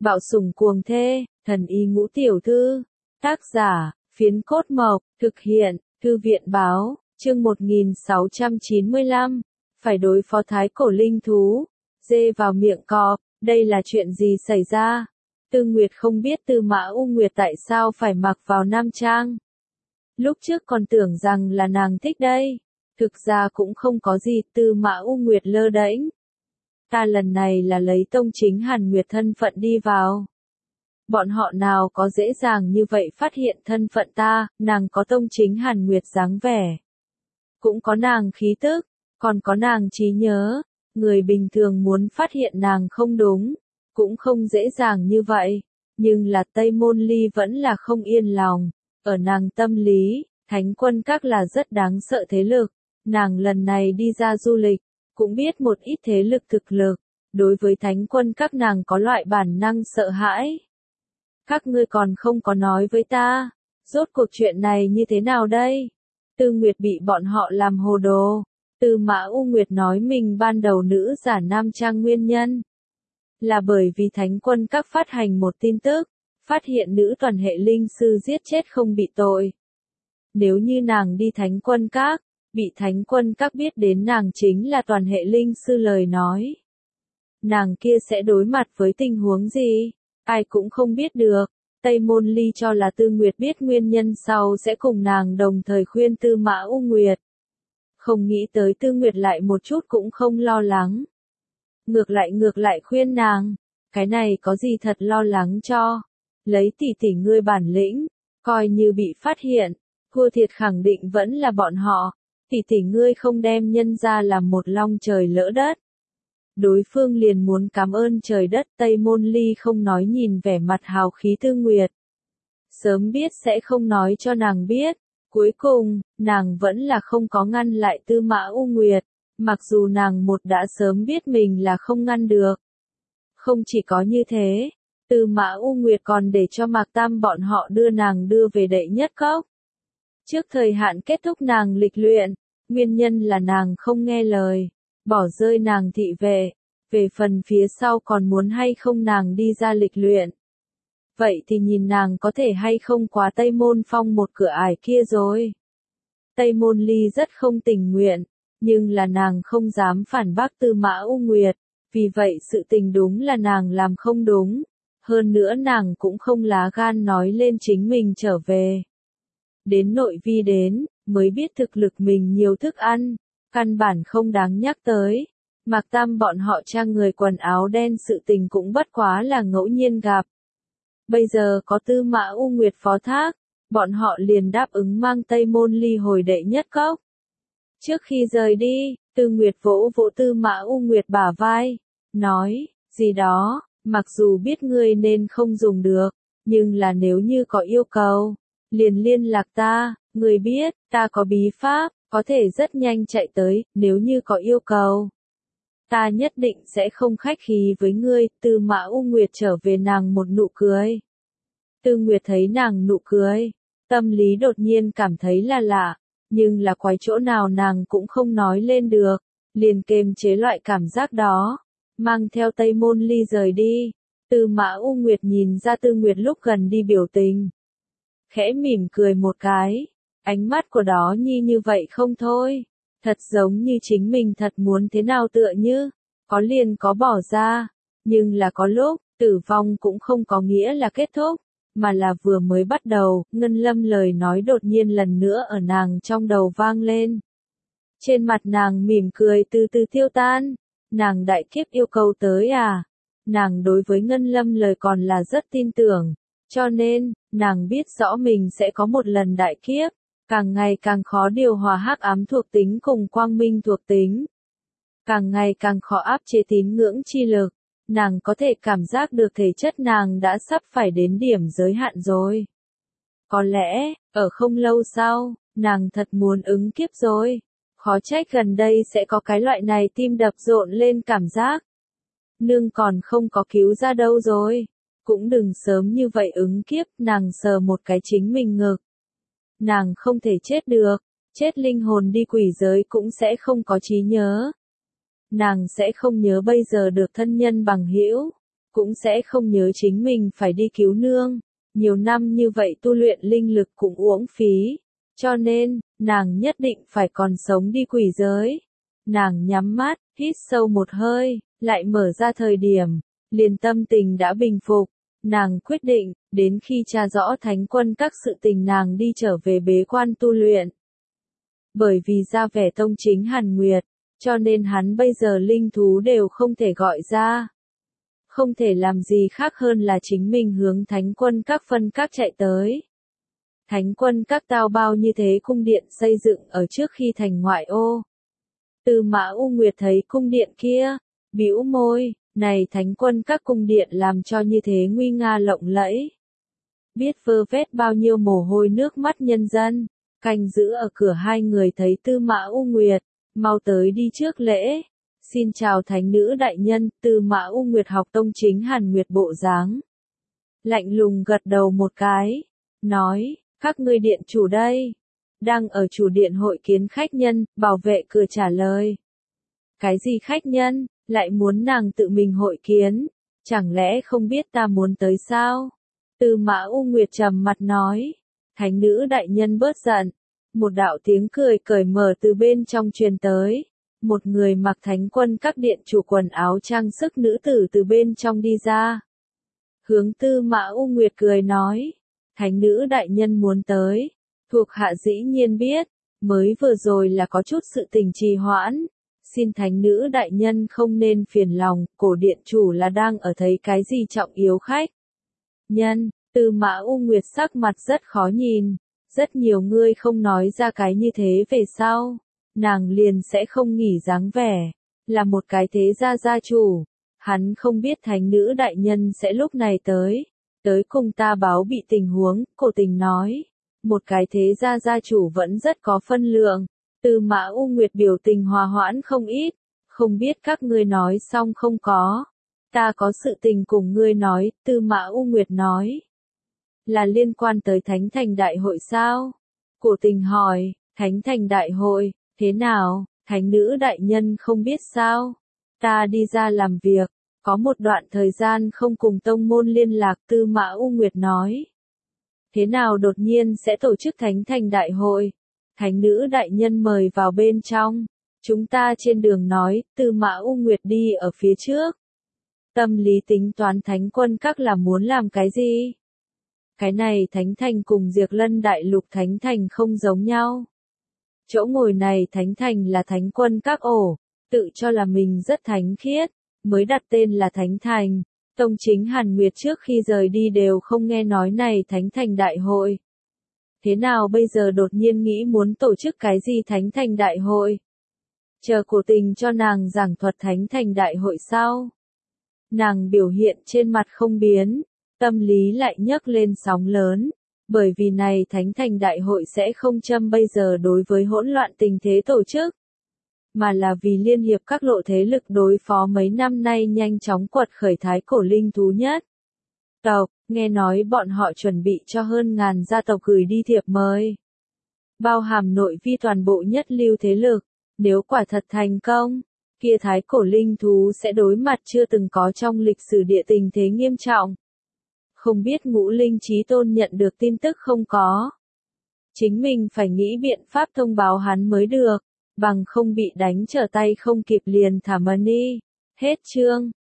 Bạo sủng cuồng thê, thần y ngũ tiểu thư. Tác giả, Phiến Cốt Mộc, thực hiện, Thư viện báo, chương 1695. Phải đối phó thái cổ linh thú. Dê vào miệng cọp, đây là chuyện gì xảy ra? Tư Nguyệt không biết Tư Mã U Nguyệt tại sao phải mặc vào nam trang. Lúc trước còn tưởng rằng là nàng thích đây. Thực ra cũng không có gì, Tư Mã U Nguyệt lơ đễnh. Ta lần này là lấy Tông Chính Hàn Nguyệt thân phận đi vào. Bọn họ nào có dễ dàng như vậy phát hiện thân phận ta, nàng có Tông Chính Hàn Nguyệt dáng vẻ. Cũng có nàng khí tức, còn có nàng trí nhớ. Người bình thường muốn phát hiện nàng không đúng, cũng không dễ dàng như vậy. Nhưng là Tây Môn Ly vẫn là không yên lòng. Ở nàng tâm lý, Thánh Quân Các là rất đáng sợ thế lực. Nàng lần này đi ra du lịch, cũng biết một ít thế lực thực lực. Đối với Thánh Quân Các nàng có loại bản năng sợ hãi. Các ngươi còn không có nói với ta, rốt cuộc chuyện này như thế nào đây? Tư Nguyệt bị bọn họ làm hồ đồ. Tư Mã U Nguyệt nói mình ban đầu nữ giả nam trang nguyên nhân là bởi vì Thánh Quân Các phát hành một tin tức, phát hiện nữ toàn hệ linh sư giết chết không bị tội. Nếu như nàng đi Thánh Quân Các, bị Thánh Quân Các biết đến nàng chính là toàn hệ linh sư lời nói. Nàng kia sẽ đối mặt với tình huống gì? Ai cũng không biết được. Tây Môn Ly cho là Tư Nguyệt biết nguyên nhân sau sẽ cùng nàng đồng thời khuyên Tư Mã U Nguyệt. Không nghĩ tới Tư Nguyệt lại một chút cũng không lo lắng. Ngược lại khuyên nàng, cái này có gì thật lo lắng cho. Lấy tỷ tỷ ngươi bản lĩnh, coi như bị phát hiện, thua thiệt khẳng định vẫn là bọn họ. Tỷ tỷ ngươi không đem nhân ra làm một long trời lỡ đất. Đối phương liền muốn cảm ơn trời đất. Tây Môn Ly không nói nhìn vẻ mặt hào khí Tư Nguyệt. Sớm biết sẽ không nói cho nàng biết. Cuối cùng, nàng vẫn là không có ngăn lại Tư Mã U Nguyệt, mặc dù nàng đã sớm biết mình là không ngăn được. Không chỉ có như thế, Tư Mã U Nguyệt còn để cho Mạc Tam bọn họ nàng đưa về đệ nhất cốc. Trước thời hạn kết thúc nàng lịch luyện, nguyên nhân là nàng không nghe lời, bỏ rơi nàng thị vệ, về phần phía sau còn muốn hay không nàng đi ra lịch luyện. Vậy thì nhìn nàng có thể hay không qua Tây Môn Phong một cửa ải kia rồi. Tây Môn Ly rất không tình nguyện, nhưng là nàng không dám phản bác Tư Mã U Nguyệt, vì vậy sự tình đúng là nàng làm không đúng. Hơn nữa nàng cũng không lá gan nói lên chính mình trở về. Đến nội vi đến, mới biết thực lực mình nhiều thức ăn, căn bản không đáng nhắc tới. Mạc Tam bọn họ trang người quần áo đen sự tình cũng bất quá là ngẫu nhiên gặp. Bây giờ có Tư Mã U Nguyệt phó thác, bọn họ liền đáp ứng mang Tây Môn Ly hồi đệ nhất cốc. Trước khi rời đi, Tư Nguyệt vỗ vỗ Tư Mã U Nguyệt bả vai, nói, gì đó, mặc dù biết ngươi nên không dùng được, nhưng là nếu như có yêu cầu, liền liên lạc ta, ngươi biết, ta có bí pháp, có thể rất nhanh chạy tới, nếu như có yêu cầu. Ta nhất định sẽ không khách khí với ngươi. Tư Mã U Nguyệt trở về nàng một nụ cười. Tư Nguyệt thấy nàng nụ cười, tâm lý đột nhiên cảm thấy là lạ, nhưng là quái chỗ nào nàng cũng không nói lên được, liền kềm chế loại cảm giác đó, mang theo Tây Môn Ly rời đi. Tư Mã U Nguyệt nhìn ra Tư Nguyệt lúc gần đi biểu tình, khẽ mỉm cười một cái, ánh mắt của đó như vậy không thôi. Thật giống như chính mình thật muốn thế nào tựa như, có liền có bỏ ra, nhưng là có lúc, tử vong cũng không có nghĩa là kết thúc, mà là vừa mới bắt đầu. Ngân Lâm lời nói đột nhiên lần nữa ở nàng trong đầu vang lên. Trên mặt nàng mỉm cười từ từ tiêu tan, nàng đại kiếp yêu cầu tới à? Nàng đối với Ngân Lâm lời còn là rất tin tưởng, cho nên, nàng biết rõ mình sẽ có một lần đại kiếp. Càng ngày càng khó điều hòa hắc ám thuộc tính cùng quang minh thuộc tính. Càng ngày càng khó áp chế tín ngưỡng chi lực. Nàng có thể cảm giác được thể chất nàng đã sắp phải đến điểm giới hạn rồi. Có lẽ, ở không lâu sau, nàng thật muốn ứng kiếp rồi. Khó trách gần đây sẽ có cái loại này tim đập rộn lên cảm giác. Nương còn không có cứu ra đâu rồi. Cũng đừng sớm như vậy ứng kiếp, nàng sờ một cái chính mình ngực. Nàng không thể chết được, chết linh hồn đi quỷ giới cũng sẽ không có trí nhớ. Nàng sẽ không nhớ bây giờ được thân nhân bằng hữu, cũng sẽ không nhớ chính mình phải đi cứu nương. Nhiều năm như vậy tu luyện linh lực cũng uổng phí, cho nên, nàng nhất định phải còn sống đi quỷ giới. Nàng nhắm mắt, hít sâu một hơi, lại mở ra thời điểm, liền tâm tình đã bình phục. Nàng quyết định, đến khi tra rõ thánh quân các sự tình nàng đi trở về bế quan tu luyện. Bởi vì ra vẻ tông chính Hàn Nguyệt, cho nên hắn bây giờ linh thú đều không thể gọi ra. Không thể làm gì khác hơn là chính mình hướng thánh quân các phân các chạy tới. Thánh quân các tao bao như thế cung điện xây dựng ở trước khi thành ngoại ô. Tư Mã U Nguyệt thấy cung điện kia, bĩu môi, này thánh quân các cung điện làm cho như thế nguy nga lộng lẫy. Biết vơ vét bao nhiêu mồ hôi nước mắt nhân dân, canh giữ ở cửa hai người thấy Tư Mã U Nguyệt, mau tới đi trước lễ. Xin chào thánh nữ đại nhân, Tư Mã U Nguyệt học tông chính Hàn Nguyệt bộ dáng. Lạnh lùng gật đầu một cái, nói, các ngươi điện chủ đây. Đang ở chủ điện hội kiến khách nhân, bảo vệ cửa trả lời. Cái gì khách nhân, lại muốn nàng tự mình hội kiến, chẳng lẽ không biết ta muốn tới sao? Tư Mã U Nguyệt trầm mặt nói, thánh nữ đại nhân bớt giận. Một đạo tiếng cười cởi mở từ bên trong truyền tới. Một người mặc thánh quân các điện chủ quần áo trang sức nữ tử từ bên trong đi ra. Hướng Tư Mã U Nguyệt cười nói, thánh nữ đại nhân muốn tới, thuộc hạ dĩ nhiên biết, mới vừa rồi là có chút sự tình trì hoãn. Xin thánh nữ đại nhân không nên phiền lòng, cổ điện chủ là đang ở thấy cái gì trọng yếu khách. Nhân, Tư Mã U Nguyệt sắc mặt rất khó nhìn, rất nhiều người không nói ra cái như thế về sau. Nàng liền sẽ không nghỉ dáng vẻ, là một cái thế gia chủ. Hắn không biết thánh nữ đại nhân sẽ lúc này tới cùng ta báo bị tình huống, cổ tình nói. Một cái thế gia chủ vẫn rất có phân lượng. Tư Mã U Nguyệt biểu tình hòa hoãn không ít, không biết các ngươi nói xong không có. Ta có sự tình cùng ngươi nói, Tư Mã U Nguyệt nói. Là liên quan tới Thánh Thành Đại hội sao? Cổ tình hỏi, Thánh Thành Đại hội, thế nào, thánh nữ đại nhân không biết sao? Ta đi ra làm việc, có một đoạn thời gian không cùng tông môn liên lạc, Tư Mã U Nguyệt nói. Thế nào đột nhiên sẽ tổ chức Thánh Thành Đại hội? Thánh nữ đại nhân mời vào bên trong. Chúng ta trên đường nói, Tư Mã U Nguyệt đi ở phía trước. Tâm lý tính toán thánh quân các là muốn làm cái gì? Cái này Thánh Thành cùng Diệp Lân Đại Lục Thánh Thành không giống nhau. Chỗ ngồi này Thánh Thành là thánh quân các ổ, tự cho là mình rất thánh khiết, mới đặt tên là Thánh Thành. Tông chính Hàn Nguyệt trước khi rời đi đều không nghe nói này Thánh Thành Đại hội. Thế nào bây giờ đột nhiên nghĩ muốn tổ chức cái gì Thánh Thành Đại hội? Chờ cổ tình cho nàng giảng thuật Thánh Thành Đại hội sau. Nàng biểu hiện trên mặt không biến, tâm lý lại nhấc lên sóng lớn. Bởi vì này Thánh Thành Đại hội sẽ không châm bây giờ đối với hỗn loạn tình thế tổ chức, mà là vì liên hiệp các lộ thế lực đối phó mấy năm nay nhanh chóng quật khởi thái cổ linh thú nhất. Tộc, nghe nói bọn họ chuẩn bị cho hơn ngàn gia tộc gửi đi thiệp mời. Bao hàm nội vi toàn bộ nhất lưu thế lực, nếu quả thật thành công, kia thái cổ linh thú sẽ đối mặt chưa từng có trong lịch sử địa tình thế nghiêm trọng. Không biết Ngũ Linh Chí Tôn nhận được tin tức không có. Chính mình phải nghĩ biện pháp thông báo hắn mới được, bằng không bị đánh trở tay không kịp liền thả money. Hết chương.